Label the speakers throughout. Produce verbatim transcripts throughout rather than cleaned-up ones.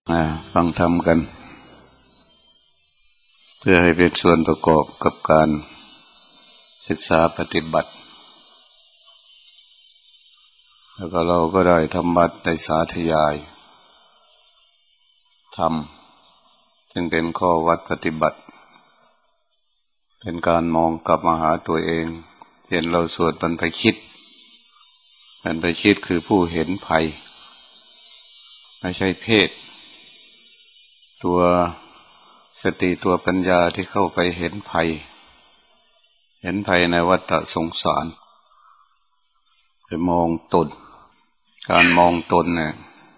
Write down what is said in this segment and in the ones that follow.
Speaker 1: มาฟังธรรมกันเพื่อให้เป็นส่วนประกอบกับการศึกษาปฏิบัติแล้วก็เราก็ได้ธรรมะได้สาธยายธรรมจึงเป็นข้อวัดปฏิบัติเป็นการมองกลับมาหาตัวเองเห็นเราสวดบรรพชิตบรรพชิตคือผู้เห็นภัยไม่ใช่เพศตัวสติตัวปัญญาที่เข้าไปเห็นภัยเห็นภัยในวัฏสงสารไปมองตนการมองตนเนี่ย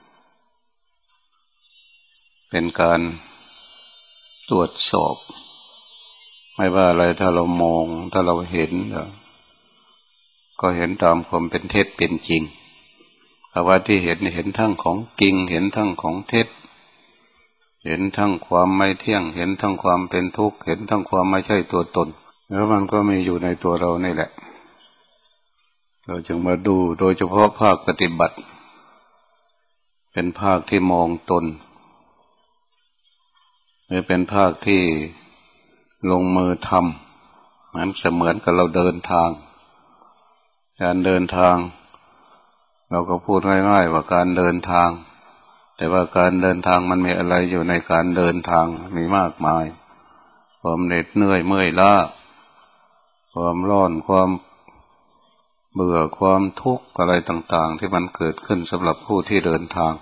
Speaker 1: เป็นการตรวจสอบไม่ว่าอะไรถ้าเรามองถ้าเราเห็นก็เห็นตามความเป็นเท็จเป็นจริงภาวะที่เห็นเห็นทั้งของจริงเห็นทั้งของเท็จเห็นทั้งความไม่เที่ยงเห็นทั้งความเป็นทุกข์เห็นทั้งความไม่ใช่ตัวตนแล้วมันก็มีอยู่ในตัวเรานี่แหละเราจึงมาดูโดยเฉพาะภาคปฏิบัติเป็นภาคที่มองตนหรือเป็นภาคที่ลงมือทำมันเสมือนกับเราเดินทางการเดินทางเราก็พูดง่ายๆว่าการเดินทางแต่ว่าการเดินทางมันมีอะไรอยู่ในการเดินทางมีมากมายความเหน็ดเหนื่อยเมื่อยล้าความร้อนความเบื่อความทุกข์อะไรต่างๆที่มันเกิดขึ้นสำหรับผู้ที่เดินทาง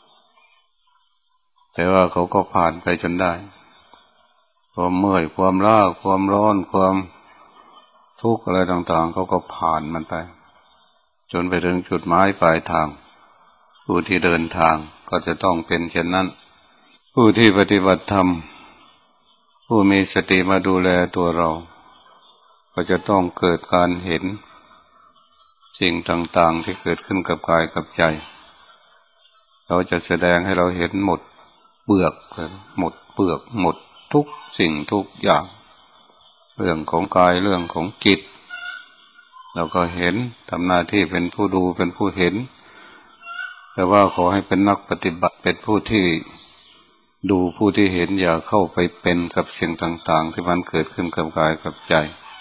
Speaker 1: แต่ว่าเขาก็ผ่านไปจนได้ความเมื่อยความล้าความร้อนความทุกข์อะไรต่างๆเขาก็ผ่านมันไปจนไปถึงจุดหมายปลายทางผู้ที่เดินทางก็จะต้องเป็นเช่นนั้นผู้ที่ปฏิบัติธรรมผู้มีสติมาดูแลตัวเราก็จะต้องเกิดการเห็นสิ่งต่างๆที่เกิดขึ้นกับกายกับใจเขาจะแสดงให้เราเห็นหมดเปลือกหมดเปลือกหมดทุกสิ่งทุกอย่างเรื่องของกายเรื่องของจิตเราก็เห็นทำหน้าที่เป็นผู้ดูเป็นผู้เห็นแต่ว่าขอให้เป็นนักปฏิบัติเป็นผู้ที่ดูผู้ที่เห็นอย่าเข้าไปเป็นกับสิ่งต่างๆที่มันเกิดขึ้นกับกายกับใจ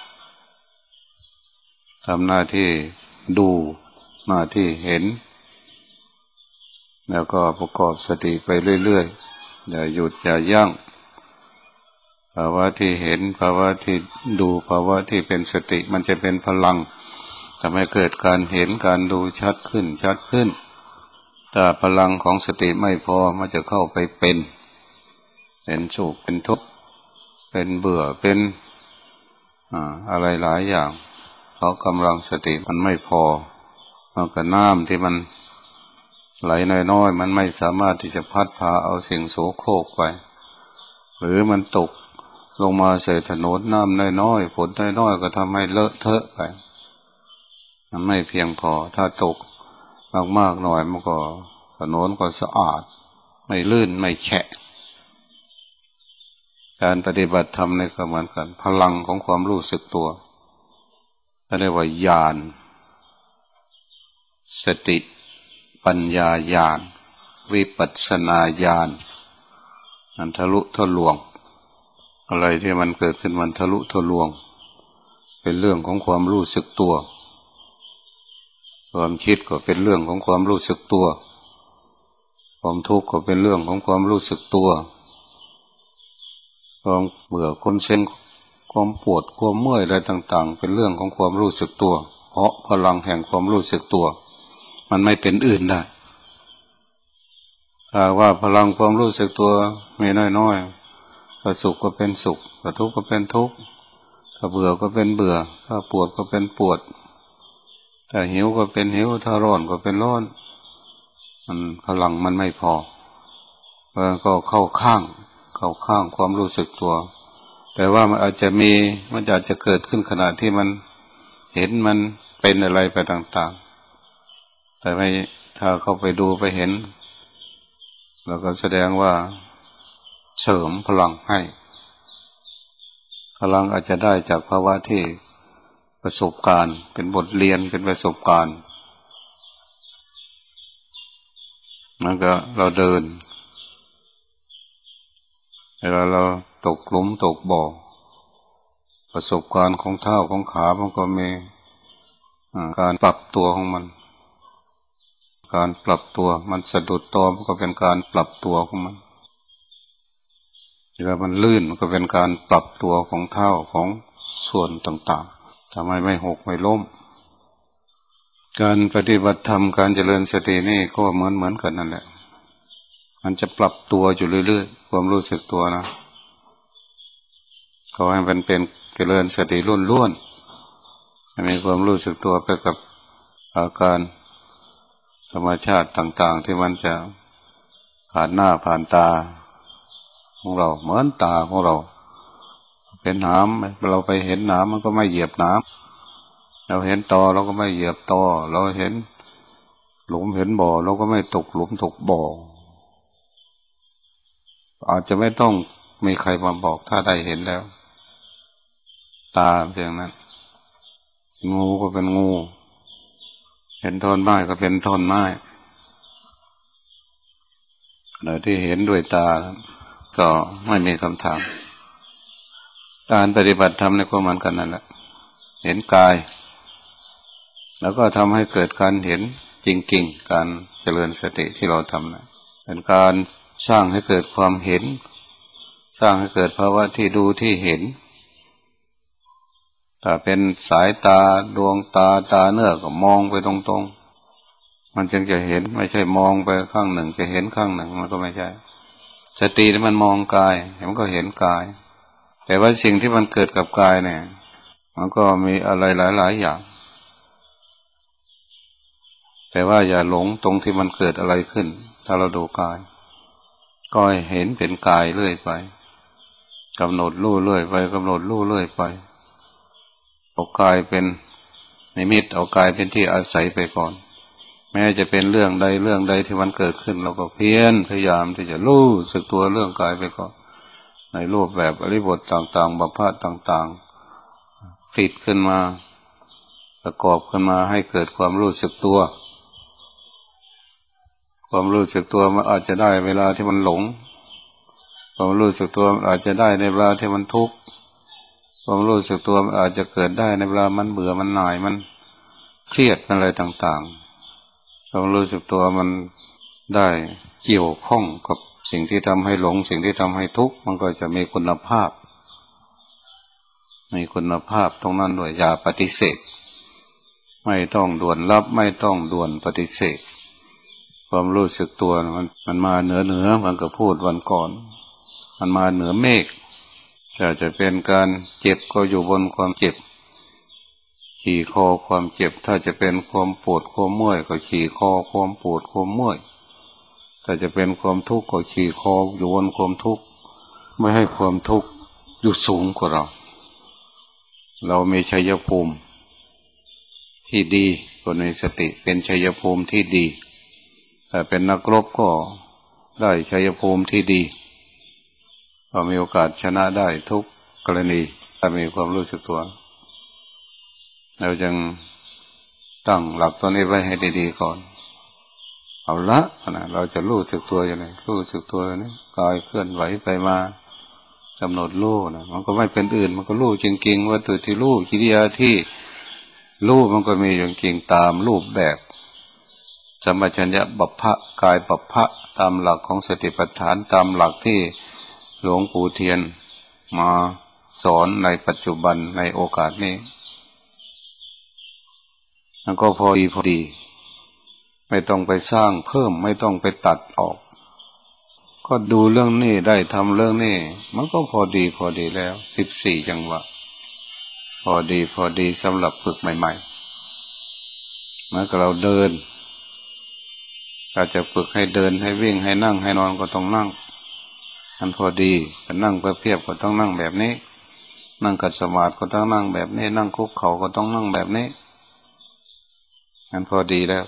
Speaker 1: ทำหน้าที่ดูหน้าที่เห็นแล้วก็ประกอบสติไปเรื่อยๆอย่าหยุดอย่ายั้งภาวะที่เห็นภาวะที่ดูภาวะที่เป็นสติมันจะเป็นพลังทำให้เกิดการเห็นการดูชัดขึ้นชัดขึ้นถ้าพลังของสติไม่พอมันจะเข้าไปเป็นเป็นสุขเป็นทุกข์เป็นเบื่อเป็นอ่าอะไรหลายอย่างเพราะกำลังสติมันไม่พอมันก็น้ำที่มันไหลน้อยๆมันไม่สามารถที่จะพัดพาเอาสิ่งโสโครกไปหรือมันตกลงมาใส่ถนนน้ำน้อยๆฝนน้อยๆก็ทำให้เลอะเทอะไปมันไม่เพียงพอถ้าตกมากๆหน่อยมันก็ถนนก็สะอาดไม่ลื่นไม่แฉะการปฏิบัติธรรมนี่ก็เหมือนกันพลังของความรู้สึกตัวเรียกว่าญาณสติปัญญาญาณวิปัสสนาญาณมันทะลุทะลวงอะไรที่มันเกิดขึ้นมันทะลุทะลวงเป็นเรื่องของความรู้สึกตัวความคิดก็เป็นเรื่องของความรู้สึกตัวความทุกข์ก็เป็นเรื่องของความรู้สึกตัวความเบื่อความเซ็งความปวดความเมื่อยอะไรต่างๆเป็นเรื่องของความรู้สึกตัวเพราะพลังแห่งความรู้สึกตัวมันไม่เป็นอื่นได้ถ้าว่าพลังความรู้สึกตัวมีน้อยๆถ้าสุขก็เป็นสุขถ้าทุกข์ก็เป็นทุกข์ถ้าเบื่อก็เป็นเบื่อถ้าปวดก็เป็นปวดถ้าหิวก็เป็นหิวถ้าร้อนก็เป็นร้อนมันพลังมันไม่พอมันก็เข้าข้างเข้าข้างความรู้สึกตัวแต่ว่ามันอาจจะมีมันอาจจะเกิดขึ้นขณะที่มันเห็นมันเป็นอะไรไปต่างๆแต่ไม่ถ้าเข้าไปดูไปเห็นแล้วก็แสดงว่าเสริมพลังให้พลังอาจจะได้จากภาวะที่ประสบการณ์เป็นบทเรียนเป็นประสบการณ์ มันก็เราเดินเวลาเราตกหลุมตกบ่อประสบการณ์ของเท้าของขามันก็มีการปรับตัวของมันการปรับตัวมันสะดุดตัวมันก็เป็นการปรับตัวของมันเวลามันลื่นมันก็เป็นการปรับตัวของเท้าของส่วนต่างๆทำให้ไม่หกไม่ล้มการปฏิบัติธรรมการเจริญสตินี่ก็เหมือนเหมือนกันนั่นแหละมันจะปรับตัวอยู่เรื่อยๆความรู้สึกตัวนะเขาให้มันเป็นเจริญสติล้วนๆมีความรู้สึกตัวไปกับอาการธรรมชาติต่างๆที่มันจะผ่านหน้าผ่านตาของเราเหมือนตาของเราเป็นน้ำเราไปเห็นน้ำมันก็ไม่เหยียบน้ำเราเห็นตอเราก็ไม่เหยียบตอเราเห็นหลุมเห็นบ่อเราก็ไม่ตกหลุมตกบ่ออาจจะไม่ต้องมีใครมาบอกถ้าได้เห็นแล้วตาเพียงนั้นงูก็เป็นงูเห็นท่อนไม้ก็เป็นท่อนไม้โดยที่เห็นด้วยตาก็ไม่มีคำถามการปฏิบัติธรรมในความหมายกันนั่นแหละเห็นกายแล้วก็ทำให้เกิดการเห็นจริงๆการเจริญสติที่เราทำนะเป็นการสร้างให้เกิดความเห็นสร้างให้เกิดภาวะที่ดูที่เห็นถ้าเป็นสายตาดวงตาตาเนื้อก็มองไปตรงๆมันจึงจะเห็นไม่ใช่มองไปข้างหนึ่งจะเห็นข้างหนึ่งมันก็ไม่ใช่สติที่มันมองกายมันก็เห็นกายแต่ว่าสิ่งที่มันเกิดกับกายเนี่ยมันก็มีอะไรหลายๆอย่างแต่ว่าอย่าหลงตรงที่มันเกิดอะไรขึ้นถ้าเราดูกายก็เห็นเป็นกายเรื่อยไปกำหนดรู้เรื่อยไปกำหนดรู้เรื่อยไปเอากายเป็นนิมิตเอากายเป็นที่อาศัยไปก่อนแม้จะเป็นเรื่องใดเรื่องใดที่มันเกิดขึ้นเราก็เพียรพยายามที่จะรู้สึกตัวเรื่องกายไปก่อนในรูปแบบอริบทต่างๆบัพพะต่างๆผลิตขึ้นมาประกอบขึ้นมาให้เกิดความรู้สึกตัวความรู้สึกตัวมันอาจจะได้เวลาที่มันหลงความรู้สึกตัวอาจจะได้ในเวลาที่มันทุกข์ความรู้สึกตัวอาจจะเกิดได้ในเวลามันเบื่อมันหน่ายมันเครียดอะไรต่างๆความรู้สึกตัวมันได้เกี่ยวข้องกับสิ่งที่ทำให้หลงสิ่งที่ทำให้ทุกข์มันก็จะมีคุณภาพมีคุณภาพตรงนั้นด้วยอย่าปฏิเสธไม่ต้องด่วนรับไม่ต้องด่วนปฏิเสธความรู้สึกตัวมันมันมาเหนือเหนือมันก็พูดวันก่อนมันมาเหนือเมฆจะจะเป็นการเจ็บก็อยู่บนความเจ็บขี่คอความเจ็บถ้าจะเป็นความปวดความเมื่อยก็ขี่คอความปวดความเมื่อยถ้าจะเป็นความทุกข์ก็ขี่คออยู่บนความทุกข์ไม่ให้ความทุกข์อยู่สูงกว่าเราเรามีชัยภูมิที่ดีคนมีสติเป็นชัยภูมิที่ดีแต่เป็นนักรบก็ได้ชัยภูมิที่ดีก็มีโอกาสชนะได้ทุกกรณีถ้ามีความรู้สึกตัวเราจึงตั้งหลักตัวนี้ไว้ให้ดีๆก่อนเอาละนะเราจะรู้สึกตัวอย่างไรรู้สึกตัวนี่กายเคลื่อนไหวไปมากำหนดรู้นะมันก็ไม่เป็นอื่นมันก็รู้จริงๆว่าตัวที่รู้กิริยาที่รู้มันก็มีอย่างจริงตามรูปแบบสัมปชัญญะบัพพะกายบัพพะตามหลักของสติปัฏฐานตามหลักที่หลวงปู่เทียนมาสอนในปัจจุบันในโอกาสนี้มันก็พอดีพอดีไม่ต้องไปสร้างเพิ่มไม่ต้องไปตัดออกก็ดูเรื่องนี้ได้ทำเรื่องนี้มันก็พอดีพอดีแล้วสิบสี่จังหวะพอดีพอดีสำหรับฝึกใหม่ๆเมื่อเราเดินถ้าจะฝึกให้เดินให้วิ่งให้นั่งให้นอนก็ต้องนั่งมันพอดีถ้านั่งเพื่อเพียบก็ต้องนั่งแบบนี้นั่งขัดสมาธิก็ต้องนั่งแบบนี้นั่งคุกเข่าก็ต้องนั่งแบบนี้มันพอดีแล้ว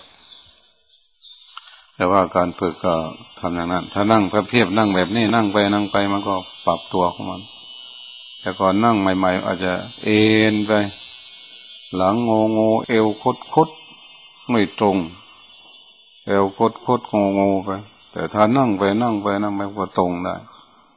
Speaker 1: แต่ว่าการฝึกก็ทำอย่างนั้นถ้านั่งเพื่อเพียบนั่งแบบนี้นั่งไปนั่งไปมันก็ปรับตัวของมันแต่ก่อนนั่งใหม่ๆอาจจะเอ็นไปหลังงงงเอวคดคดไม่ตรงเอวคดคดงงงไปแต่ถ้านั่งไปนั่งไปนั่งไปก็ตรงได้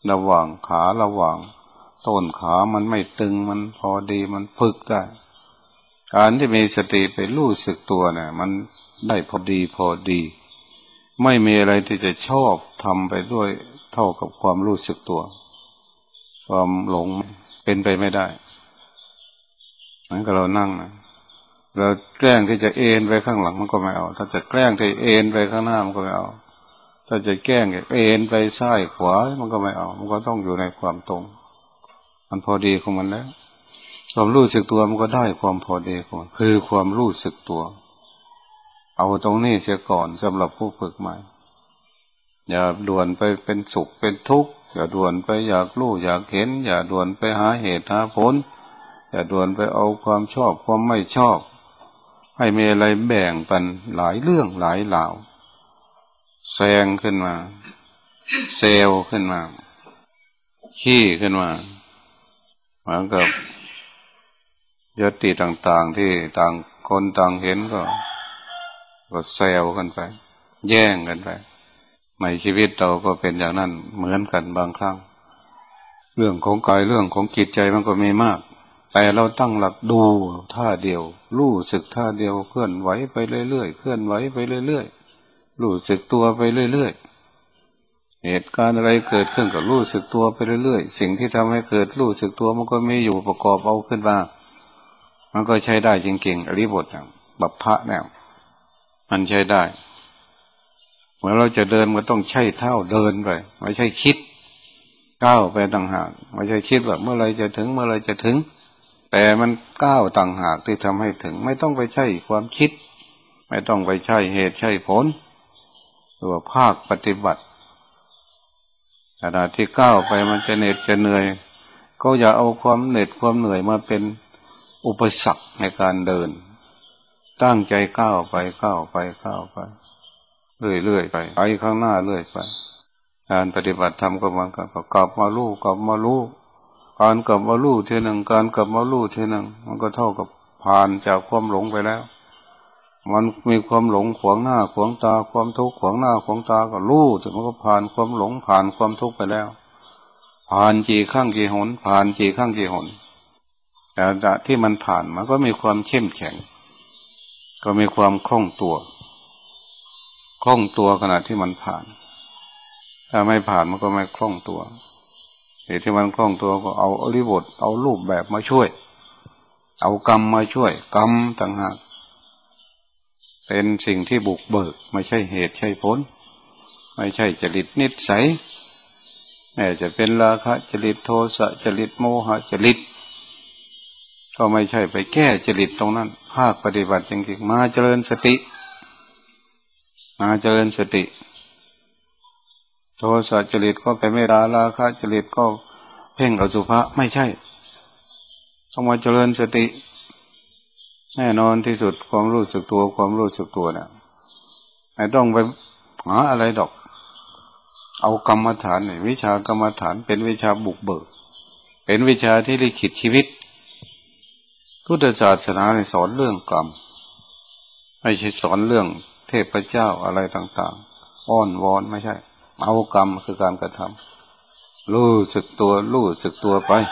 Speaker 1: ระหว่างขาระหว่างต้นขามันไม่ตึงมันพอดีมันฝึกได้การที่มีสติไปรู้สึกตัวเนี่ยมันได้พอดีพอดีไม่มีอะไรที่จะชอบทำไปด้วยเท่ากับความรู้สึกตัวความหลงเป็นไปไม่ได้นั้นก็เรานั่งนะเราแกล้งที่จะเอ็นไปข้างหลังมันก็ไม่เอาถ้าจะแกล้งที่เอ็นไปข้างหน้ามันก็ไม่เอาถ้าจะแกล้งเอ็นไปซ้ายขวามันก็ไม่เอามันก็ต้องอยู่ในความตรงมันพอดีของมันแล้วความรู้สึกตัวมันก็ได้ความพอดีของมันคือความรู้สึกตัวเอาตรงนี้เสียก่อนสำหรับผู้ฝึกใหม่อย่าด่วนไปเป็นสุขเป็นทุกข์อย่าด่วนไปอยากรู้อยากเห็นอย่าด่วนไปหาเหตุหาผลอย่าด่วนไปเอาความชอบความไม่ชอบให้มีอะไรแบ่งปันหลายเรื่องหลายเหล่าแซงขึ้นมาเซลขึ้นมาขี้ขึ้นมาเหมือนกับยติต่างๆที่ต่างคนต่างเห็นก็ก็เซลกันไปแย่งกันไปในชีวิตเราก็เป็นอย่างนั้นเหมือนกันบางครั้งเรื่องของกายเรื่องของจิตใจมันก็มีมากแต่เราตั้งหลักดูท่าเดียวรู้สึกท่าเดียวเคลื่อนไหวไปเรื่อยๆเคลื่อนไหวไปเรื่อยๆรู้สึกตัวไปเรื่อยๆเหตุการณ์อะไรเกิดขึ้นก็รู้สึกตัวไปเรื่อยๆสิ่งที่ทำให้เกิดรู้สึกตัวมันก็มีอยู่ประกอบเอาขึ้นมามันก็ใช้ได้จริงๆอริบทเนี่ยบัพพะเนี่ยมันใช้ได้เมื่อเราจะเดินมันต้องใช้เท้าเดินไปไม่ใช่คิดก้าวไปต่างหากไม่ใช่คิดว่าเมื่อไรจะถึงเมื่อไรจะถึงแต่มันก้าวต่างหากที่ทำให้ถึงไม่ต้องไปใช้ความคิดไม่ต้องไปใช้เหตุใช้ผลหรือว่าภาคปฏิบัติขณะที่ก้าวไปมันจะเหน็ดจะเหนื่อยก็อย่าเอาความเหน็ดความเหนื่อยมาเป็นอุปสรรคในการเดินตั้งใจก้าวไปก้าวไปก้าวไปเรื่อยๆไปไปข้างหน้าเรื่อยไปการปฏิบัติธรรมก็เหมือนกันกลับมาลู่กลับมาลู่การกลับมาลู่ทีหนึ่งการกลับมาลู่ทีหนึ่งมันก็เท่ากับผ่านจากความหลงไปแล้วมันมีความหลงขวางหน้าขวางตาความทุกข์ขวางหน้าขวางตาก็ลู่จนมันก็ผ่านความหลงผ่านความทุกข์ไปแล้วผ่านกี่ครั้งกี่หนผ่านกี่ครั้งกี่หนแต่ที่มันผ่านมันก็มีความเข้มแข็งก็มีความคล่องตัวคล่องตัวขณะที่มันผ่านถ้าไม่ผ่านมันก็ไม่คล่องตัวเหตุที่มันคล่องตัวก็เอาอริบทเอารูปแบบมาช่วยเอากรรมมาช่วยกรรมต่างหากเป็นสิ่งที่บุกเบิกไม่ใช่เหตุใช่ผลไม่ใช่จริตนิสัยแม้จะเป็นราคะจริตโทสะจริตโมหะจริตก็ไม่ใช่ไปแก้จริตตรงนั้นภาคปฏิบัติจริงๆมาเจริญสติมาเจริญสติโทสะจริตก็ไปไม่ราราคะจริตก็เพ่งอสุภะไม่ใช่ต้องมาเจริญสติแน่นอนที่สุดความรู้สึกตัวความรู้สึกตัวเนี่ยไม่ต้องไปหาอะไรดอกเอากรรมฐานเนี่ยวิชากรรมฐานเป็นวิชาบุกเบิกเป็นวิชาที่ลิขิตชีวิตพุทธศาสนาเนี่ยสอนเรื่องกรรมไม่ใช่สอนเรื่องเทพเจ้าอะไรต่างๆอ้อนวอนไม่ใช่เอากรรมคือการกระทำรู้สึกตัวรู้สึกตัวไป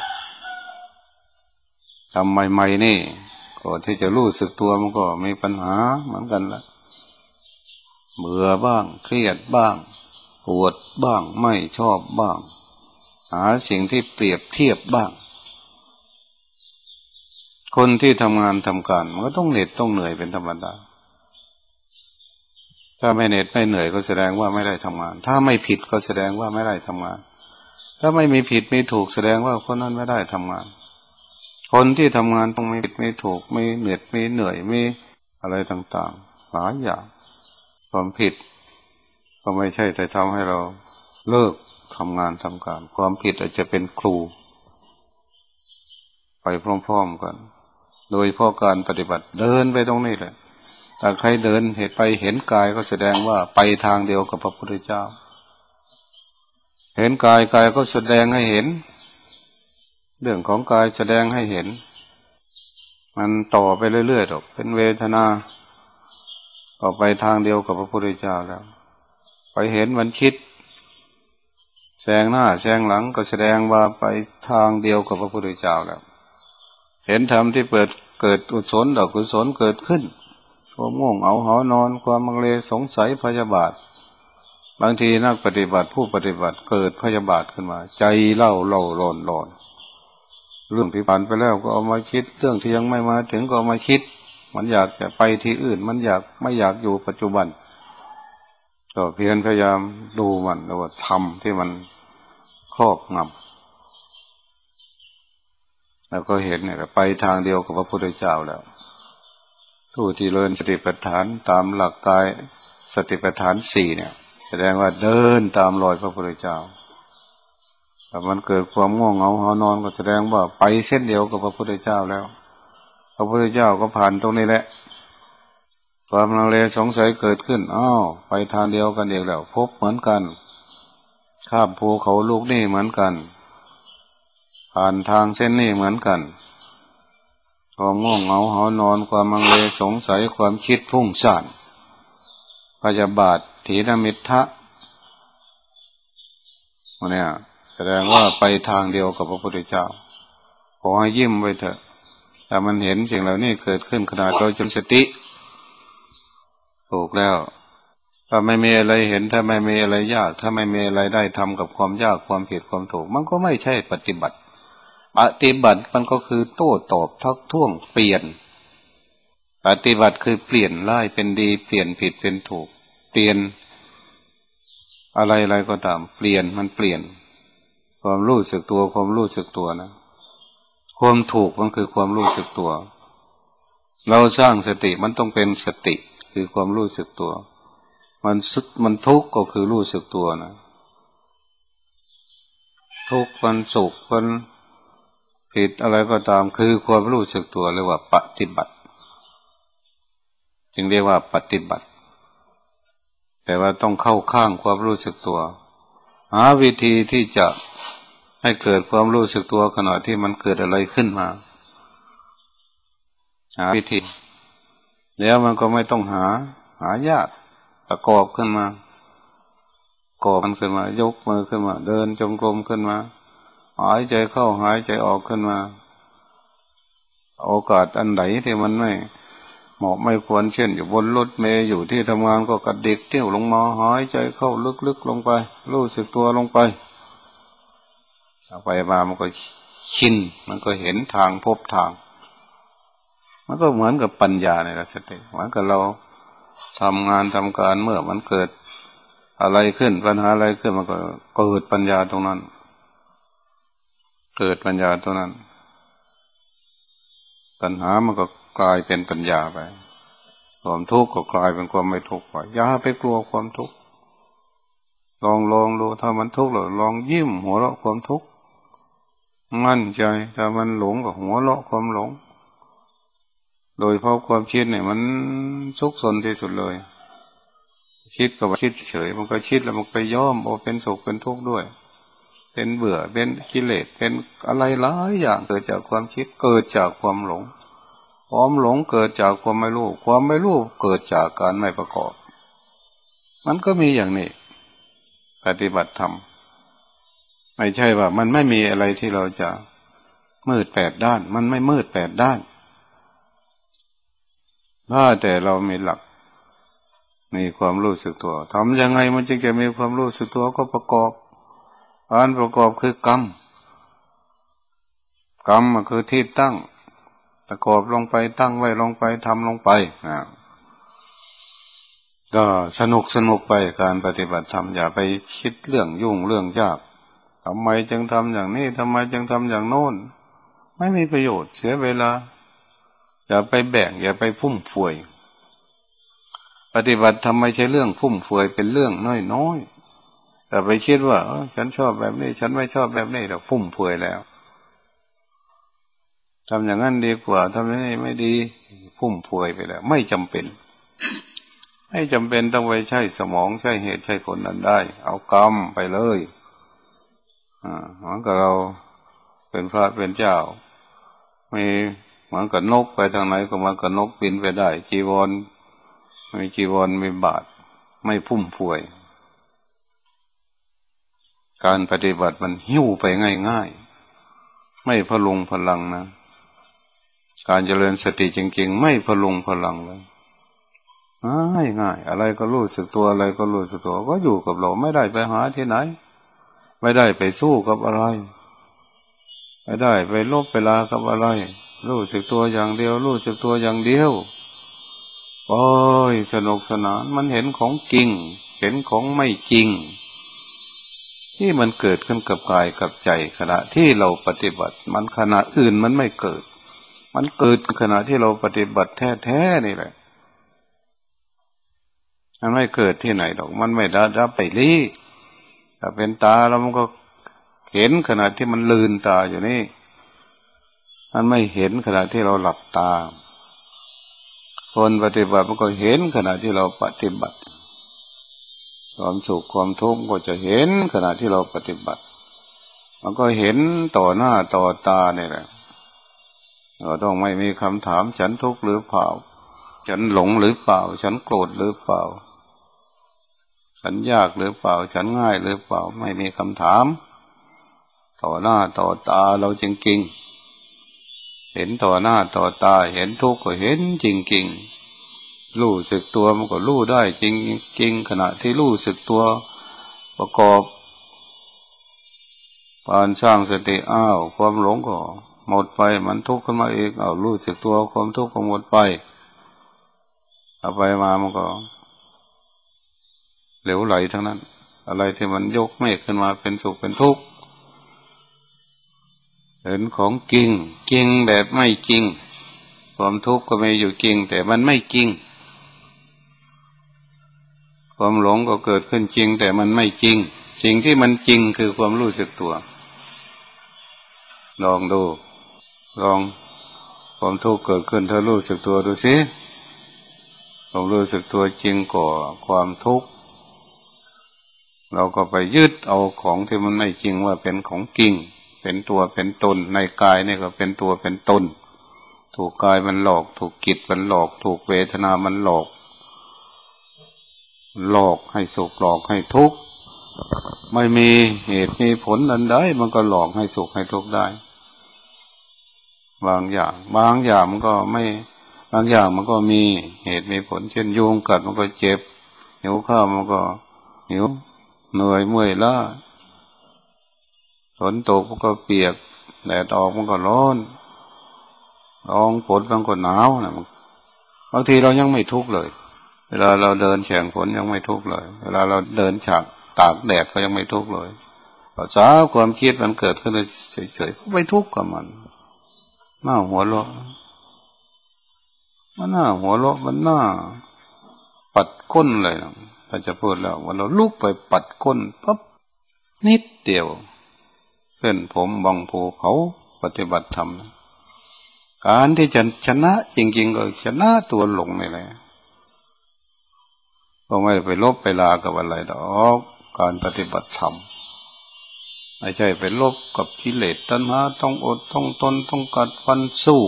Speaker 1: ทำใหม่ๆนี่ก่อนที่จะรู้สึกตัวมันก็มีปัญหาเหมือนกันละเบื่อบ้างเครียดบ้างปวดบ้างไม่ชอบบ้างหาสิ่งที่เปรียบเทียบบ้างคนที่ทำงานทำการมันก็ต้องเหน็ดต้องเหนื่อยเป็นธรรมดาถ้าไม่เหน็ดไม่เหนื่อยก็แสดงว่าไม่ได้ทำงานถ้าไม่ผิดก็แสดงว่าไม่ได้ทำงานถ้าไม่มีผิดมีถูกแสดงว่าคนนั้นไม่ได้ทำงานคนที่ทำงานต้องมีผิดมีถูกมีเหน็ดมีเหนื่อยมีอะไรต่างๆหลายอย่างความผิดก็ไม่ใช่แต่ทำให้เราเลิกทำงานทำการความผิดอาจจะเป็นครูไปพร้อมๆกันโดยเพราะการปฏิบัติเดินไปตรงนี้แหละถ้าใครเดินเห็นไปเห็นกายก็แสดงว่าไปทางเดียวกับพระพุทธเจ้าเห็นกายกายก็แสดงให้เห็นเรื่องของกายแสดงให้เห็นมันต่อไปเรื่อยๆหรอกเป็นเวทนาต่อไปทางเดียวกับพระพุทธเจ้าแล้วไปเห็นมันคิดแซงหน้าแซงหลังก็แสดงว่าไปทางเดียวกับพระพุทธเจ้าแล้วเห็นธรรมที่เปิดเกิดกุศลดอกกุศลเกิดขึ้นความง่วงเอาหอนอนความมังเลสงสัยพยาบาทบางทีนักปฏิบัติผู้ปฏิบัติเกิดพยาบาทขึ้นมาใจเล่าเล่าร้อนร้อนเรื่องที่ผ่านไปแล้วก็เอามาคิดเรื่องที่ยังไม่มาถึงก็เอามาคิดมันอยากจะไปที่อื่นมันอยากไม่อยากอยู่ปัจจุบันก็เพียรพยายามดูมันแล้วว่าธรรมที่มันครอบงำแล้วก็เห็นเนี่ยไปทางเดียวกับพระพุทธเจ้าแล้วผู้ที่เริญสติปัฏฐานตามหลักกายสติปัฏฐานสี่เนี่ยแสดงว่าเดินตามรอยพระพุทธเจ้าแต่มันเกิดความง่วงเหงาหอนอนก็แสดงว่าไปเส้นเดียวกับพระพุทธเจ้าแล้วพระพุทธเจ้าก็ผ่านตรงนี้แหละความลังเลสงสัยเกิดขึ้นอ้าวไปทางเดียวกันเองแล้วพบเหมือนกันข้ามภูเขาลูกนี่เหมือนกันผ่านทางเส้นนี้เหมือนกันความง่วงเหงาหอนอนความลังเลสงสัยความคิดพุ่งซ่านพยาบาทถีนมิทธะเนี่ยแสดงว่าไปทางเดียวกับพระพุทธเจ้าขอให้ยิ้มไว้เถอะแต่มันเห็นสิ่งเหล่านี้เกิดขึ้นขณะโดยจนสติถูกแล้วถ้าไม่มีอะไรเห็นถ้าไม่มีอะไรยากถ้าไม่มีอะไรได้ทำกับความยากความผิดความถูกมันก็ไม่ใช่ปฏิบัติปฏิบัติมันก็คือโต้ตอบทักท้วงเปลี่ยนปฏิบัติคือเปลี่ยนร้ายเป็นดีเปลี่ยนผิดเป็นถูกเปลี่ยนอะไรอะไรก็ตามเปลี่ยนมันเปลี่ยนความรู้สึกตัวความรู้สึกตัวนะความถูกมันคือความรู้สึกตัวเราสร้างสติมันต้องเป็นสติคือความรู้สึกตัวมันสุดมันทุกข์ก็คือรู้สึกตัวนะทุกข์มันสุขมันผิดอะไรก็ตามคือความรู้สึกตัวเรียกว่าปฏิบัติจึงเรียกว่าปฏิบัติแต่ว่าต้องเข้าข้างความรู้สึกตัวหาวิธีที่จะให้เกิดความรู้สึกตัวขณะที่มันเกิดอะไรขึ้นมาหาวิธีแล้วมันก็ไม่ต้องหาหายากประกอบขึ้นมาก่อมันขึ้นมายกมือขึ้นมาเดินจงกรมขึ้นมาหายใจเข้าหายใจออกขึ้นมาโอกาสอันไหนที่มันไม่เหมาะไม่ควรเช่นอยู่บนรถเมล์อยู่ที่ทำงานก็กระดิกเที่ยวลงมาหายใจเข้าลึกๆลงไปรู้สึกตัวลงไปไปมามันก็ชินมันก็เห็นทางพบทางมันก็เหมือนกับปัญญาในสติเหมือนกับเราทำงานทำการเมื่อมันเกิดอะไรขึ้นปัญหาอะไรขึ้นมันก็เกิดปัญญาตรงนั้นเกิดปัญญาตรงนั้นปัญหามันก็กลายเป็นปัญญาไปความทุกข์ก็กลายเป็นความไม่ทุกข์ไปอย่าไปกลัวความทุกข์ลองลองดูถ้ามันทุกข์เราลองยิ้มหัวเราะความทุกข์มั่นใจถ้ามันหลงก็หัวเราะความหลงโดยเพราะความคิดเนี่ยมันซุกซนที่สุดเลยคิดก็คิดเฉยมันก็คิดแล้วมันไปย้อมเอาเป็นสุขเป็นทุกข์ด้วยเป็นเบื่อเป็นกิเลสเป็นอะไรหลายอย่างเกิดจากความคิดเกิดจากความหลงความหลงเกิดจากความไม่รู้ความไม่รู้เกิดจากการไม่ประกอบมันก็มีอย่างนี้ปฏิบัติธรรมไม่ใช่ว่ามันไม่มีอะไรที่เราจะมืดแปดด้านมันไม่มืดแปดด้านถ้าแต่เรามีหลักมีความรู้สึกตัวทำยังไงมันจึงจะมีความรู้สึกตัวก็ประกอบการประกอบคือกรรมกรรมมันคือที่ตั้งประกอบลงไปตั้งไว้ลงไปทำลงไปนะก็สนุกสนุกไปการปฏิบัติธรรมอย่าไปคิดเรื่องยุ่งเรื่องยากทำไมจึงทำอย่างนี้ทำไมจึงทำอย่างโน้นไม่มีประโยชน์เสียเวลาอย่าไปแบ่งอย่าไปฟุ่มเฟือยปฏิบัติทำไม่ใช่เรื่องฟุ่มเฟือยเป็นเรื่องน้อยๆแต่ไปคิดว่าฉันชอบแบบนี้ฉันไม่ชอบแบบนี้เราฟุ่มเฟือยแล้วทำอย่างนั้นดีกว่าทำอย่างนี้ไม่ดีฟุ่มเฟือยไปแล้วไม่จำเป็นไม่จำเป็นต้องไปใช้สมองใช้เหตุใช้ผลนั้นได้เอากรรมไปเลยอ่าเหมือนกับเราเป็นพระเป็นเจ้ามีเหมือนกับนกไปทางไหนก็เหมือนกับนกบินไปได้จีวรมีจีวรมีบาทไม่ฟุ่มเฟือยการปฏิบัติมันหิ้วไปง่ายๆไม่พลุงพลังนะการเจริญสติจริงๆไม่พลุงพลังเลยง่ายง่ายอะไรก็รู้สึกตัวอะไรก็รู้สึกตัวก็อยู่กับเราไม่ได้ไปหาที่ไหนไม่ได้ไปสู้กับอะไรไม่ได้ไปลบเวลากับอะไรรู้สึกตัวอย่างเดียวรู้สึกตัวอย่างเดียวโอ้ยสนุกสนานมันเห็นของจริงเห็นของไม่จริงที่มันเกิดขึ้นกับกายกับใจขณะที่เราปฏิบัติมันขณะอื่นมันไม่เกิดมันเกิดขณะที่เราปฏิบัติแท้ๆนี่แหละมันไม่เกิดที่ไหนหรอกมันไม่ได้รับไปรีถ้าเป็นตาแล้วมันก็เห็นขณะที่มันลืนตาอยู่นี่มันไม่เห็นขณะที่เราหลับตาคนปฏิบัติมันก็เห็นขณะที่เราปฏิบัติความสุขความทุกข์ก็จะเห็นขณะที่เราปฏิบัติมันก็เห็นต่อหน้าต่อตาเนี่ยแหละเราต้องไม่มีคำถามฉันทุกข์หรือเปล่าฉันหลงหรือเปล่าฉันโกรธหรือเปล่าฉันยากหรือเปล่าฉันง่ายหรือเปล่าไม่มีคำถามต่อหน้าต่อตาเราจริงๆเห็นต่อหน้าต่อตาเห็นทุกข์ก็เห็นจริงๆรู้สึกตัวมันก็รู้ได้จริงๆขณะที่รู้สึกตัวประกอบการสร้างสติอ้าวความหลงก็หมดไปมันทุกข์ขึ้นมาเองอ้าวรู้สึกตัวความทุกข์ก็หมดไปเอาไปมามันก็เหลวไหลทั้งนั้นอะไรที่มันยกเมฆขึ้นมาเป็นสุขเป็นทุกข์เห็นของจริงจริงแบบไม่จริงความทุกข์ก็มีอยู่จริงแต่มันไม่จริงความหลงก็เกิดขึ้นจริงแต่มันไม่จริงสิ่งที่มันจริงคือความรู้สึกตัวลองดูลองความทุกข์เกิดขึ้นถ้ารู้สึกตัวดูสิความรู้สึกตัวจริงกว่าความทุกข์เราก็ไปยึดเอาของที่มันไม่จริงว่าเป็นของจริงเป็นตัวเป็นตนในกายนี่ก็เป็นตัวเป็นตนถูกกายมันหลอกถูกจิตมันหลอกถูกเวทนามันหลอกหลอกให้สุขหลอกให้ทุกข์ไม่มีเหตุมีผลอันใดมันก็หลอกให้สุขให้ทุกข์ได้บางอย่างบางอย่างมันก็ไม่บางอย่างมันก็มีเหตุมีผลเช่นยุงกัดมันก็เจ็บหิวข้าวมันก็หิวเหนื่อยเมื่อยล้าฝนตกมันก็เปียกแดดออกมันก็ร้อนร้องฝนมันก็หนาวนะบางทีเรายังไม่ทุกข์เลยเวลาเราเดินแฉ่งฝนยังไม่ทุกข์เลยเวลาเราเดินฉากตากแดดก็ยังไม่ทุกข์เลยภาษาความคิดมันเกิดขึ้นเฉยๆก็ไม่ทุกข์กับมันหน้าหัวเราะมันหน้าหัวเราะมันหน้าปัดก้นเลยนะถ้าจะพูดแล้ววันเราลุกไปปัดก้นปั๊บนิดเดียวเส้นผมบังภูเขาปฏิบัติธรรมการที่จะชนะจริงๆก็ชนะตัวหลงนี่แหละก็ไม่ไปลบไปลากับอะไรดอกการปฏิบัติธรรมไม่ใช่ไปลบกับกิเลสตัณหาต้องอดต้องทนต้องกัดฟันสู้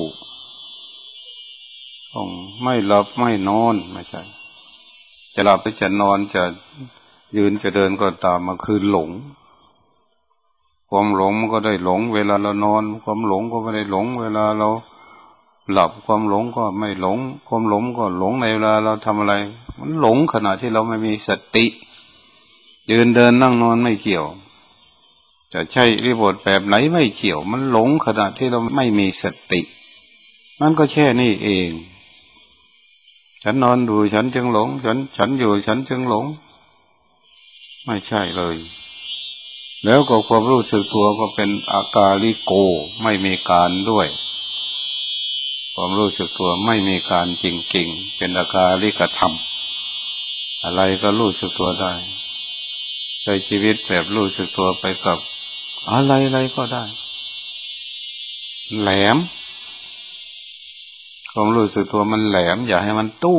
Speaker 1: ต้องไม่หลับไม่นอนไม่ใช่จะหลับหรือจะนอนจะยืนจะเดินก็ตามมาคือหลงความหลงมันก็ได้หลงเวลาเรานอนความหลงก็ไม่ได้หลงเวลาเราหลับความหลงก็ไม่หลงความหลงก็หลงในเวลาเราทำอะไรมันหลงขณะที่เราไม่มีสติยืนเดินนั่งนอนไม่เกี่ยวจะใช้รีบทแบบไหนไม่เกี่ยวมันหลงขณะที่เราไม่มีสตินั่นก็แค่นี้เองฉันนอนดูฉันจึงหลงฉันฉันอยู่ฉันจึงหลงไม่ใช่เลยแล้วก็ความรู้สึกตัวก็เป็นอากาลิโกไม่มีการด้วยความรู้สึกตัวไม่มีการจริงๆเป็นอากาลิกธรรมอะไรก็รู้สึกตัวได้ใช้ชีวิตแบบรู้สึกตัวไปกับอะไรๆก็ได้แหลมความรู้สึกตัวมันแหลมอย่าให้มันตู้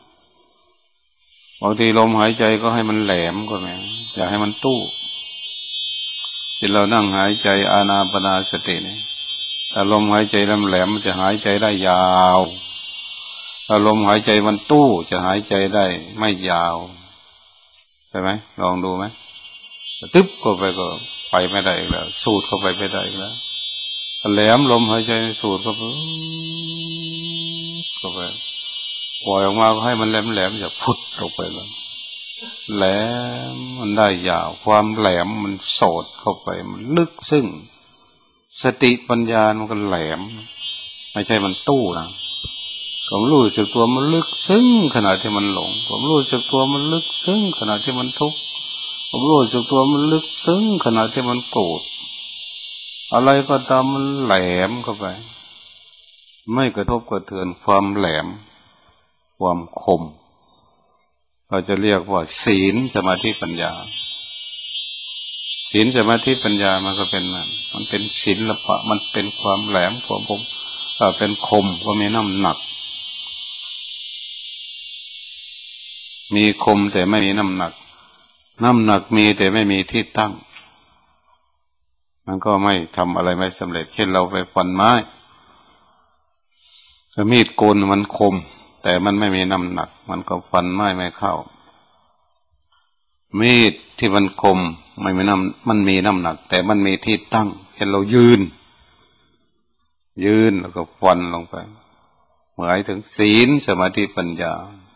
Speaker 1: บางทีลมหายใจก็ให้มันแหลมก็ไม่อย่าให้มันตู้ที่เรานั่งหายใจอานาปนาสตินี่ถ้าลมหายใจแหลมๆมันจะหายใจได้ยาวถ้าลมหายใจมันตู้จะหายใจได้ไม่ยาวใช่ไหมลองดูไหมตึ๊บก็ไปก็ไปไม่ได้อีกแล้วสูดเข้าไปไม่ได้อีกแล้วแหลมลมหายใจสูดเข้าไปเข้าไปปล่อยออกมาให้มันแหลมแหลมอย่าพุดลงไปเลยแหลมมันได้ยาวความแหลมมันโสดเข้าไปมันลึกซึ้งสติปัญญามันก็แหลมไม่ใช่มันตู้นะผมรู้สึกตัวมันลึกซึ้งขณะที่มันหลงผมรู้สึกตัวมันลึกซึ้งขณะที่มันทุกข์ผมรู้สึกตัวมันลึกซึ้งขณะที่มันโกรธอะไรก็ตามมันแหลมเข้าไปไม่กระทบกระเทือนความแหลมความคมเราจะเรียกว่าศีลสมาธิปัญญาศีลสมาธิปัญญามันก็เป็นมันมันเป็นศิลปะมันเป็นความแหลมความคมถ้าเป็นคมก็มีน้ำหนักมีคมแต่ไม่มีน้ำหนักน้ำหนักมีแต่ไม่มีที่ตั้งมันก็ไม่ทำอะไรไม่สำเร็จเช่นเราไปฟันไม้มีดโกนมันคมแต่มันไม่มีน้ำหนักมันก็ฟันไม้ไม่เข้ามีดที่มันคมไม่มีน้ำมันมีน้ำหนักแต่มันมีที่ตั้งเช่นเรายืนยืนแล้วก็ฟันลงไปหมายถึงศีลสมาธิปัญญา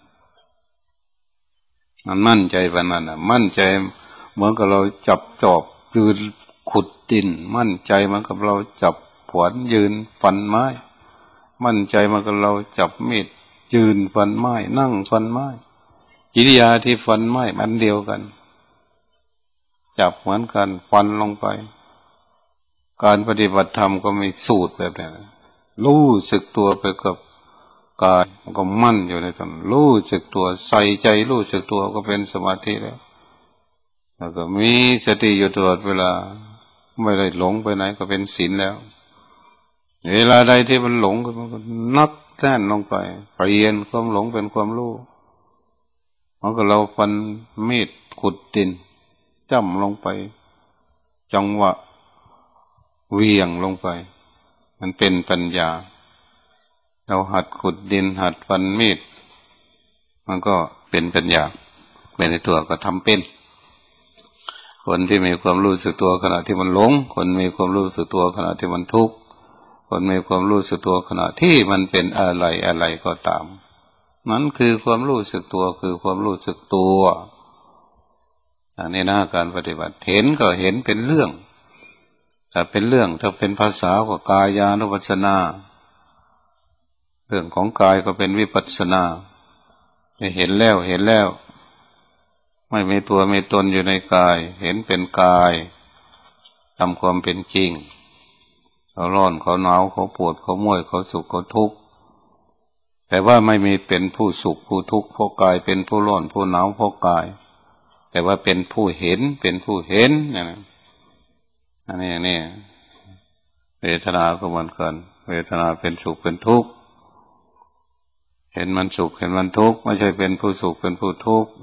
Speaker 1: มันมั่นใจแบบนั้นอ่ะมั่นใจเหมือนกับเราจับจอบยืนขุดดินมั่นใจเหมือนกับเราจับขวานยืนฟันไม้มั่นใจเหมือนกับเราจับมีดยืนฟันไม้นั่งฟันไม้กิริยาที่ฟันไม้มันเดียวกันจับเหมือนกันฟันลงไปการปฏิบัติธรรมก็มีสูตรแบบนี้รู้สึกตัวไปกับกายมันก็มั่นอยู่ในตรงรู้สึกตัวใส่ใจรู้สึกตัวก็เป็นสมาธิแล้วแล้วก็มีสติอยู่ตลอดเวลาไม่ได้หลงไปไหนก็เป็นศีลแล้วเวลาใดที่มันหลงก็นักแน่นลงไปเปลี่ยนความหลงเป็นความรู้เหมือนกับเราฟันมีดขุดดินจ้ำลงไปจังหวะเวียงลงไปมันเป็นปัญญาเราหัดขุดดินหัดฟันมีดมันก็เป็นปัญญาเป็นในตัวก็ทำเป็นคนที่มีความรู้สึกตัวขณะที่มันหลงคนมีความรู้สึกตัวขณะที่มันทุกข์คนมีความรู้สึกตัวขณะที่มันเป็นอะไรอะไรก็ตามนั้นคือความรู้สึกตัวคือความรู้สึกตัวอันนี้นะการปฏิบัติเห็นก็เห็นเป็นเรื่องถ้าเป็นเรื่องถ้าเป็นภาษาก็กายานุปัสสนาเรื่องของกายก็เป็นวิปัสสนาเห็นแล้วเห็นแล้วไม่มีตัวมีตนอยู่ในกายเห็นเป็นกายตามความเป็นจริงเขาร้อนเขาหนาวเขาปวดเขาเมื่อยเขาสุขเขาทุกข์แต่ว่าไม่มีเป็นผู้สุขผู้ทุกข์เพราะกายเป็นผู้ร้อนผู้หนาวเพราะกายแต่ว่าเป็นผู้เห็นเป็นผู้เห็นอย่างนี้อันนี้นี่เวทนาก็เหมือนกันเวทนาเป็นสุขเป็นทุกข์เห็นมันสุขเห็นมันทุกข์ไม่ใช่เป็นผู้สุขเป็นผู้ทุกข์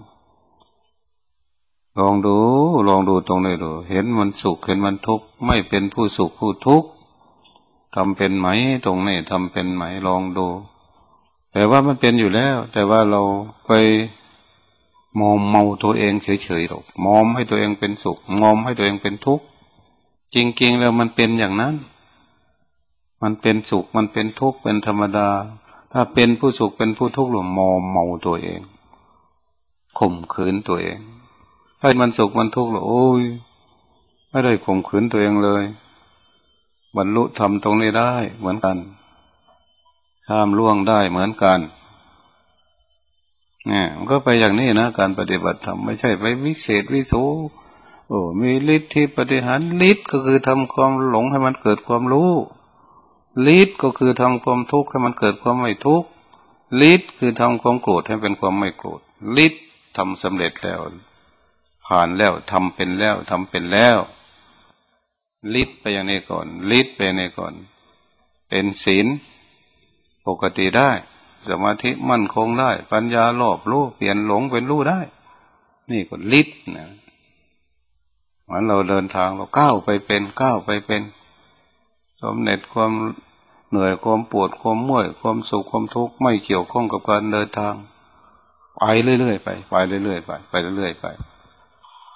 Speaker 1: ลองดูลองดูตรงนี้ดูเห็นมันสุขเห็นมันทุกข์ไม่เป็นผู้สุขผู้ทุกข์ทำเป็นไหมตรงนี้ทำเป็นไหมลองดูแต่ว่ามันเป็นอยู่แล้วแต่ว่าเราไปมอมเมาตัวเองเฉยๆหรอกมอมให้ตัวเองเป็นสุขมอมให้ตัวเองเป็นทุกข์จริงๆแล้วมันเป็นอย่างนั้นมันเป็นสุขมันเป็นทุกข์เป็นธรรมดาถ้าเป็นผู้สุขเป็นผู้ทุกข์หรือมอมเมาตัวเองข่มขืนตัวเองให้มันสุขมันทุกข์หรือโอ้ยไม่ได้ข่มขืนตัวเองเลยบรรลุธรรมตรงนี้ได้เหมือนกันข้ามล่วงได้เหมือนกันเนี่ยมันก็ไปอย่างนี้นะการปฏิบัติธรรมไม่ใช่ไปวิเศษวิโสโอ้มีฤทธิ์ที่ปฏิหารฤทธิ์ก็คือทำความหลงให้มันเกิดความรู้ฤทธิ์ก็คือทำความทุกข์ให้มันเกิดความไม่ทุกข์ฤทธิ์คือทำความโกรธให้เป็นความไม่โกรธฤทธิ์ทำสำเร็จแล้วผ่านแล้วทำเป็นแล้วทำเป็นแล้วฤทธิ์ไปอย่างนี้ก่อนฤทธิ์ไปอย่างนี้ก่อนเป็นศีลปกติได้สมาธิมั่นคงได้ปัญญารอบรู้เปลี่ยนหลงเป็นรู้ได้นี่ก็ฤทธิ์นะเหมือนเราเดินทางเราก้าวไปเป็นก้าวไปเป็นสำเร็จความเหนื่อยความปวดความเมื่อยความสุขความทุกข์ไม่เกี่ยวข้องกับการเดินทางไปเรื่อยๆไปไปเรื่อยๆไปไปเรื่อยๆไป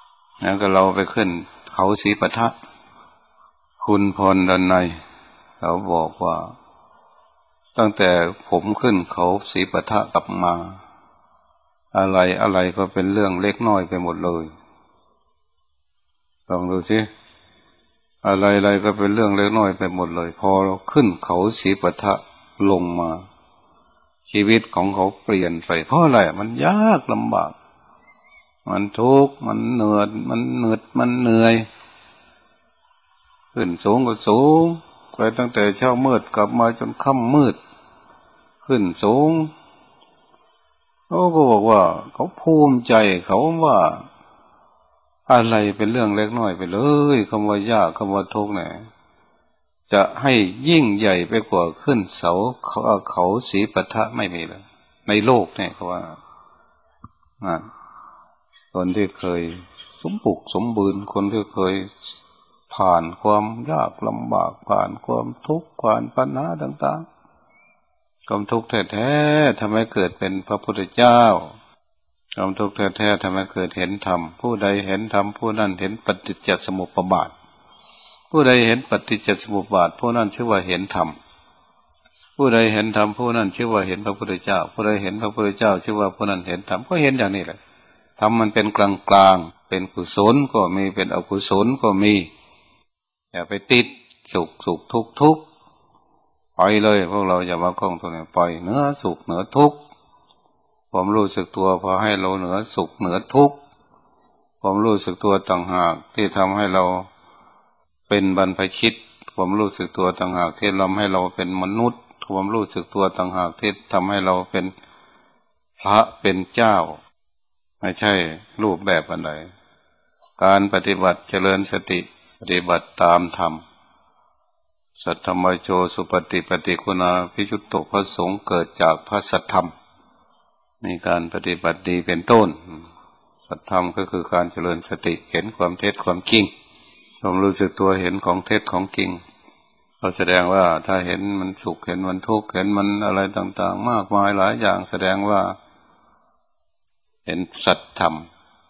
Speaker 1: แล้วก็เราไปขึ้นเขาศรีปทัดคุณพรดันในเขาบอกว่าตั้งแต่ผมขึ้นเขาศรีปทัดกลับมาอะไรอะไรก็เป็นเรื่องเล็กน้อยไปหมดเลยลองดูสิอะไรอะไรก็เป็นเรื่องเล็กน้อยไปหมดเลยพอเราขึ้นเขาศรีปทัดลงมาชีวิตของเขาเปลี่ยนไปเพราะอะไรมันยากลำบากมันทุกข์มันเหนื่อยมันเหนื่อยมันเหนื่อยขึ้นสูงก็สูงไปตั้งแต่เช้ามืดกลับมาจนค่ำมืดขึ้นสูงเขาก็บอกว่าเขาภูมิใจเขาว่าอะไรเป็นเรื่องเล็กน้อยไปเลยคำว่ายากคำว่าทุกข์เนี่ยจะให้ยิ่งใหญ่ไปกว่าขึ้นเสาเขาเขาศรีปทัดไม่มีเลยในโลกเนี่ยเขาว่านั่นคนที่เคยสมบุกสมบูรณ์คนที่เคยผ่านความยากลำบากผ่านความทุกข์ผ่านปัญหาต่างๆความทุกข์แท้ๆทำให้เกิดเป็นพระพุทธเจ้าความทุกข์แท้ๆทำให้เกิดเห็นธรรมผู้ใดเห็นธรรมผู้นั้นเห็นปฏิจจสมุปบาทผู้ใดเห็นปฏิจจสมุปบาทผู้นั้นชื่อว่าเห็นธรรมผู้ใดเห็นธรรมผู้นั้นชื่อว่าเห็นพระพุทธเจ้าผู้ใดเห็นพระพุทธเจ้าชื่อว่าผู้นั้นเห็นธรรมก็เห็นอย่างนี้แหละธรรมมันเป็นกลางกลางเป็นกุศลก็มีเป็นอกุศลก็มีอย่าไปติดสุขสุขทุกข์ทุกข์ปล่อยเลยพวกเราอย่ามาคล้องตัวนี้ปล่อยเหนือสุขเหนือทุกข์ความรู้สึกตัวพอให้เราเหนือสุขเหนือทุกข์ความรู้สึกตัวต่างหากที่ทำให้เราเป็นบรรพชิตความรู้สึกตัวต่างหากที่ทำให้เราเป็นมนุษย์ความรู้สึกตัวต่างหากที่ทำให้เราเป็นพระเป็นเจ้าไม่ใช่รูปแบบอันใดการปฏิบัติเจริญสติปฏิบัติตามธรรมสัทธมโชสุปฏิปฏิคุณาภิยุตโตพระสงฆ์เกิดจากพระสัทธรรมในการปฏิบัติดีเป็นต้นสัทธรรมก็คือการเจริญสติเห็นความเท็จความจริงความรู้สึกตัวเห็นของเท็จของจริงก็แสดงว่าถ้าเห็นมันสุขเห็นมันทุกข์เห็นมันอะไรต่างๆมากมายหลายอย่างแสดงว่าเห็นสัทธรรม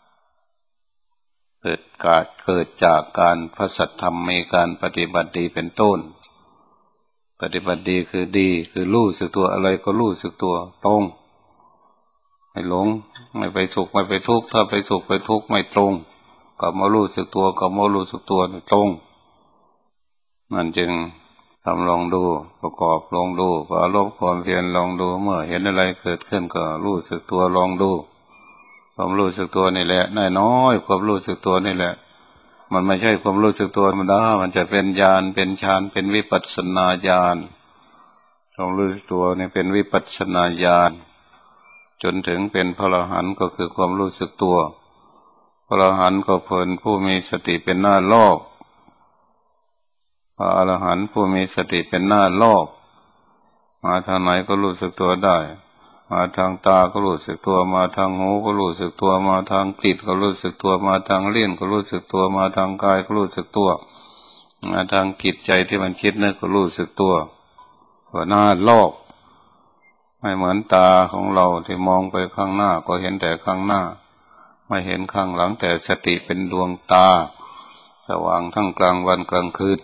Speaker 1: เกิดกาดเกิดจากการพระสัทธรรมมีการปฏิบัติดีเป็นต้นปฏิบัติดีคือดีคือรู้สึกตัวอะไรก็รู้สึกตัวตรงไม่หลงไม่ไปสุขไม่ไปทุกข์ถ้าไปสุขไปทุกข์ไม่ตรงกลับมารู้สึกตัวกลับมารู้สึกตัวตรงนั่นจึงทำลองดูประกอบลองดูก็อารมณ์ความเพียรลองดูเมื่อเห็นอะไรเกิดขึ้นก็รู้สึกตัวลองดูความรู้สึกตัวนี่แหละน้อยๆความรู้สึกตัวนี่แหละมันไม่ใช่ความรู้สึกตัวธรรมดามันจะเป็นญาณเป็นฌานเป็นวิปัสสนาญาณความรู้สึกตัวนี่เป็นวิปัสสนาญาณจนถึงเป็นพระอรหันต์ก็คือความรู้สึกตัวพระอรหันต์ก็เป็นผู้มีสติเป็นหน้ารอบพระอรหันต์ผู้มีสติเป็นหน้ารอบมาทางไหนก็รู้สึกตัวได้มาทางตาก็รู้สึกตัวมาทางหูก็รู้สึกตัวมาทางกลิ่นก็รู้สึกตัวมาทางลิ้นก็รู้สึกตัวมาทางกายก็รู้สึกตัวมาทางจิตใจที่มันคิดนึกก็รู้สึกตัวหัวหน้ารอบไม่เหมือนตาของเราที่มองไปข้างหน้าก็เห็นแต่ข้างหน้าไม่เห็นข้างหลังแต่สติเป็นดวงตาสว่างทั้งกลางวันกลางคืน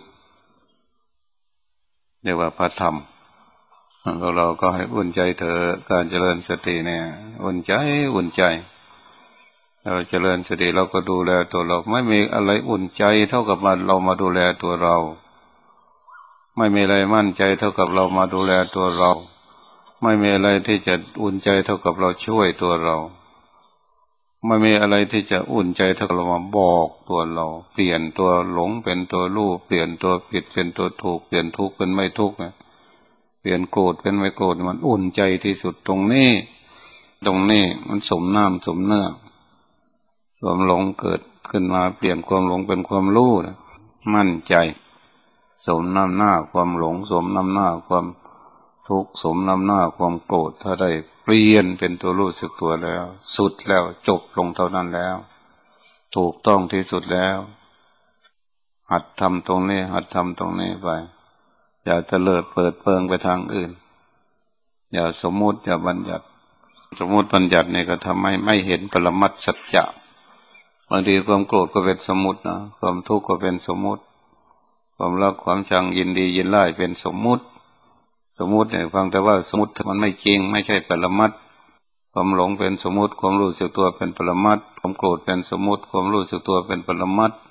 Speaker 1: เรียกว่าพระธรรมเราเราก็ให้อุ่นใจเถอะการเจริญสติเนี่ยอุ่นใจอุ่นใจเราเจริญสติเราก็ดูแลตัวเราไม่มีอะไรอุ่นใจเท่ากับมาเรามาดูแลตัวเราไม่มีอะไรมั่นใจเท่ากับเรามาดูแลตัวเราไม่มีอะไรที่จะอุ่นใจเท่ากับเราช่วยตัวเราไม่มีอะไรที่จะอุ่นใจเท่ากับเรามาบอกตัวเราเปลี่ยนตัวหลงเป็นตัวรู้เปลี่ยนตัวผิดเป็นตัวถูกเปลี่ยนทุกข์เป็นไม่ทุกข์นะเปลี่ยนโกรธเป็นไม่โกรธมันอุ่นใจที่สุดตรงนี้ตรงนี้มันสมน้ำสมเนื้อความหลงเกิดขึ้นมาเปลี่ยนความหลงเป็นความรู้นะมั่นใจสมน้ำหน้าความหลงสมน้ำหน้าความทุกข์สมน้ำหน้าความโกรธถ้าได้เปลี่ยนเป็นตัวรู้สึกตัวแล้วสุดแล้วจบลงเท่านั้นแล้วถูกต้องที่สุดแล้วหัดทำตรงนี้หัดทำตรงนี้ไปอย่าเตลิดเปิดเปิงไปทางอื่นอย่าสมมุติอย่าบัญญัติสมมุติบัญญัตินี่ก็ทำให้ไม่เห็นปรมัตถสัจจะบางทีความโกรธก็เป็นสมมุตินะความทุกข์ก็เป็นสมมุติความรักความชังยินดียินไล่เป็นสมมุติสมมุติเนี่ยฟังแต่ว่าสมมุติมันไม่จริงไม่ใช่ปรมัตถ์ความหลงเป็นสมมุติความรู้สึกตัวเป็นปรมัตถ์ความโกรธเป็นสมมุติความรู้สึกตัวเป็นปรมัตถ์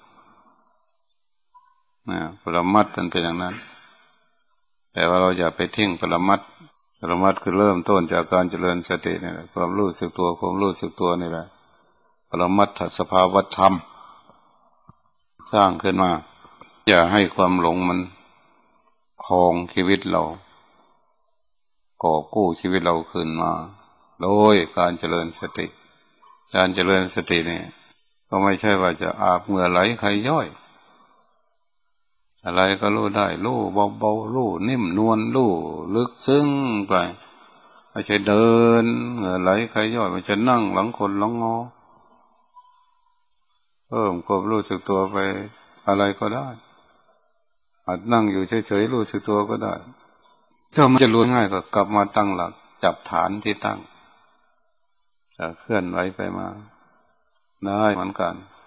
Speaker 1: นะปรมัตถ์มันเป็นอย่างนั้นแต่ว่าเราอย่าไปทิ้งปรมัตถ์ปรมัตถ์คือเริ่มต้นจากการเจริญสตินี่แหละความรู้สึกตัวความรู้สึกตัวนี่แหละปรมัตถสภาวธรรมสร้างขึ้นมาอย่าให้ความหลงมันครองชีวิตเราก่อกู้ชีวิตเราขึ้นมาโดยการเจริญสติการเจริญสตินี่ก็ไม่ใช่ว่าจะอาบเหงื่อไหลใครย่อยอะไรก็รู้ได้รู้เบาๆรู้นิ่มนวลรู้ลึกซึ้งไปไม่ใช่เดินเหงื่อไหลใครย่อยไม่ใช่นั่งหลังคนหลังงอเพิ่มความรู้สึกตัวไปอะไรก็ได้อาจนั่งอยู่เฉยๆรู้สึกตัวก็ได้ถ้ามันจะรู้ง่ายก็กลับมาตั้งหลักจับฐานที่ตั้งจะเคลื่อนไหวไปมาได้เหมือนกัน